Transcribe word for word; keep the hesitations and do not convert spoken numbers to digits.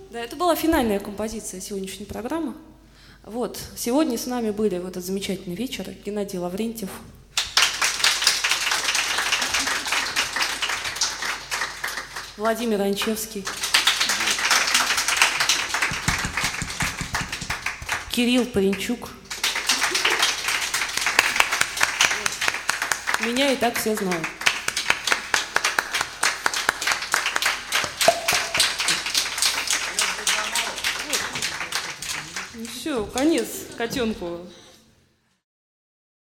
Да, это была финальная композиция сегодняшней программы. Вот, сегодня с нами были в этот замечательный вечер Геннадий Лаврентьев, Владимир Анчевский, Кирилл Паренчук. Меня и так все знают. Все, конец котенку.